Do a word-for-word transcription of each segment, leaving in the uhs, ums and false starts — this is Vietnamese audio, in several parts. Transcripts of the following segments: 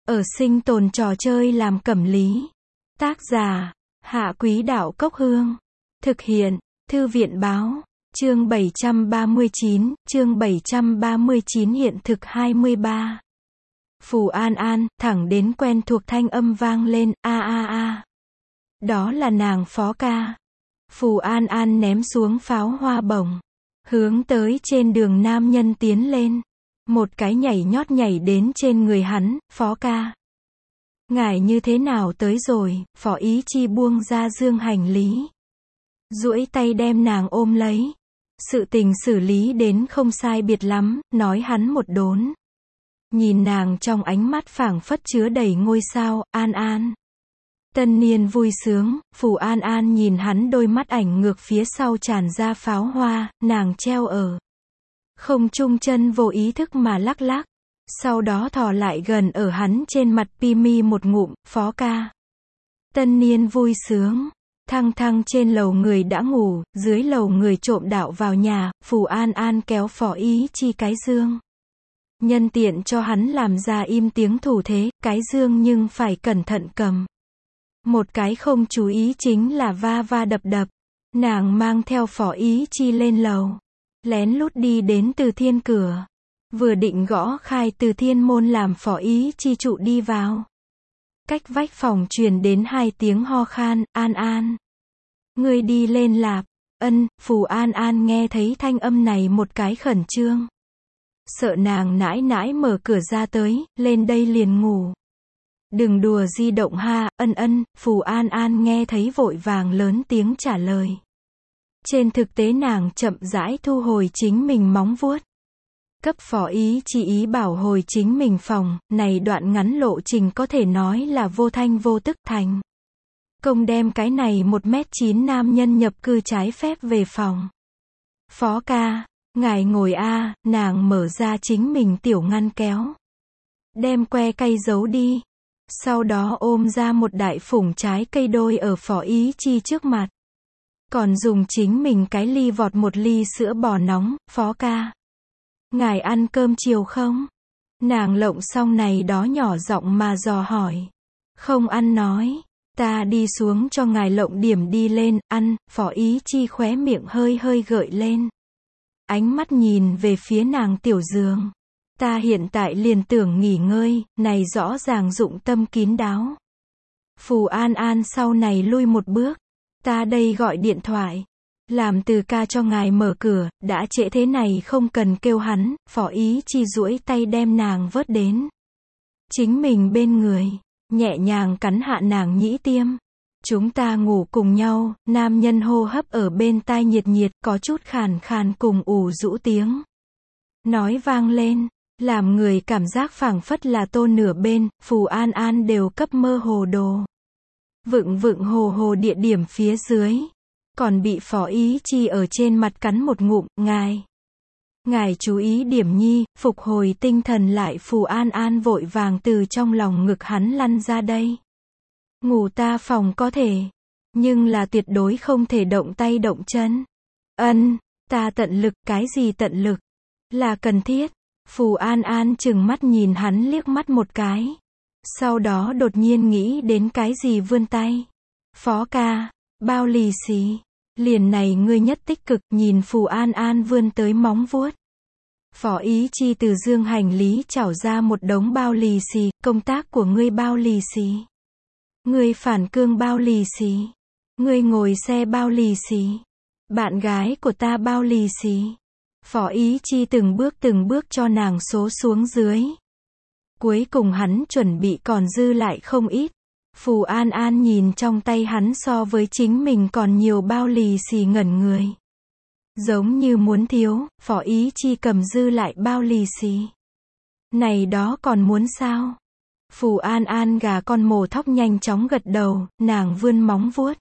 Ở sinh tồn trò chơi làm cẩm lý. Tác giả, Hạ Quý Đạo Cốc Hương. Thực hiện, Thư viện Báo. Chương bảy trăm ba mươi chín, chương bảy trăm ba mươi chín hiện thực hai mươi ba. Phù An An, thẳng đến quen thuộc thanh âm vang lên, a a a. Đó là nàng Phó Ca. Phù An An ném xuống pháo hoa bổng. Hướng tới trên đường nam nhân tiến lên. Một cái nhảy nhót nhảy đến trên người hắn, Phó Ca. Ngài như thế nào tới rồi, Phó Ý Chi buông ra dương hành lý. Duỗi tay đem nàng ôm lấy. Sự tình xử lý đến không sai biệt lắm, nói hắn một đốn. Nhìn nàng trong ánh mắt phảng phất chứa đầy ngôi sao, An An. Tân niên vui sướng, Phù An An nhìn hắn đôi mắt ảnh ngược phía sau tràn ra pháo hoa, nàng treo ở không trung chân vô ý thức mà lắc lắc. Sau đó thò lại gần ở hắn trên mặt Pimi một ngụm, Phó Ca. Tân niên vui sướng. Thăng thăng trên lầu người đã ngủ, dưới lầu người trộm đạo vào nhà, Phù An An kéo Phó Ý Chi cái dương. Nhân tiện cho hắn làm ra im tiếng thủ thế, cái dương nhưng phải cẩn thận cầm. Một cái không chú ý chính là va va đập đập. Nàng mang theo Phó Ý Chi lên lầu. Lén lút đi đến Từ Thiên cửa. Vừa định gõ khai Từ Thiên môn làm Phó Ý Chi trụ đi vào. Cách vách phòng truyền đến hai tiếng ho khan, An An. Ngươi đi lên lạp. Ân, Phù An An nghe thấy thanh âm này một cái khẩn trương. Sợ nàng nãi nãi mở cửa ra tới, lên đây liền ngủ. Đừng đùa di động ha, ân ân, Phù An An nghe thấy vội vàng lớn tiếng trả lời. Trên thực tế nàng chậm rãi thu hồi chính mình móng vuốt. Cấp Phó Ý Chi ý bảo hồi chính mình phòng, này đoạn ngắn lộ trình có thể nói là vô thanh vô tức thành. Công đem cái này một mét chín nam nhân nhập cư trái phép về phòng. Phó Ca, ngài ngồi a, nàng mở ra chính mình tiểu ngăn kéo. Đem que cây giấu đi. Sau đó ôm ra một đại phủng trái cây đôi ở Phó Ý Chi trước mặt. Còn dùng chính mình cái ly vọt một ly sữa bò nóng, Phó Ca. Ngài ăn cơm chiều không? Nàng lộng xong này đó nhỏ giọng mà dò hỏi. Không ăn nói. Ta đi xuống cho ngài lộng điểm đi lên, ăn, Phó Ý Chi khóe miệng hơi hơi gợi lên. Ánh mắt nhìn về phía nàng tiểu giường. Ta hiện tại liền tưởng nghỉ ngơi, này rõ ràng dụng tâm kín đáo. Phù An An sau này lui một bước. Ta đây gọi điện thoại. Làm Từ ca cho ngài mở cửa, đã trễ thế này không cần kêu hắn, Phó Ý Chi duỗi tay đem nàng vớt đến. Chính mình bên người, nhẹ nhàng cắn hạ nàng nhĩ tiêm. Chúng ta ngủ cùng nhau, nam nhân hô hấp ở bên tai nhiệt nhiệt, có chút khàn khàn cùng ủ rũ tiếng. Nói vang lên, làm người cảm giác phảng phất là tô nửa bên, Phù An An đều cấp mơ hồ đồ. Vựng vựng hồ hồ địa điểm phía dưới. Còn bị Phó Ý Chi ở trên mặt cắn một ngụm, ngài. Ngài chú ý điểm nhi, phục hồi tinh thần lại Phù An An vội vàng từ trong lòng ngực hắn lăn ra đây. Ngủ ta phòng có thể. Nhưng là tuyệt đối không thể động tay động chân. Ân, ta tận lực, cái gì tận lực? Là cần thiết. Phù An An chừng mắt nhìn hắn liếc mắt một cái. Sau đó đột nhiên nghĩ đến cái gì vươn tay. Phó Ca, bao lì xì. Liền này ngươi nhất tích cực nhìn Phù An An vươn tới móng vuốt. Phó Ý Chi từ dương hành lý chảo ra một đống bao lì xì, công tác của ngươi bao lì xì. Ngươi phản cương bao lì xì. Ngươi ngồi xe bao lì xì. Bạn gái của ta bao lì xì. Phó Ý Chi từng bước từng bước cho nàng số xuống dưới. Cuối cùng hắn chuẩn bị còn dư lại không ít. Phù An An nhìn trong tay hắn so với chính mình còn nhiều bao lì xì ngẩn người. Giống như muốn thiếu, Phó Ý Chi cầm dư lại bao lì xì. Này đó còn muốn sao? Phù An An gà con mổ thóc nhanh chóng gật đầu, nàng vươn móng vuốt.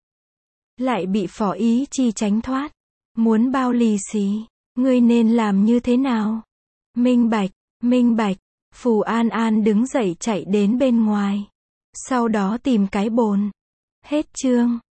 Lại bị Phó Ý Chi tránh thoát. Muốn bao lì xì, ngươi nên làm như thế nào? Minh bạch, minh bạch. Phù An An đứng dậy chạy đến bên ngoài. Sau đó tìm cái bồn. Hết chương.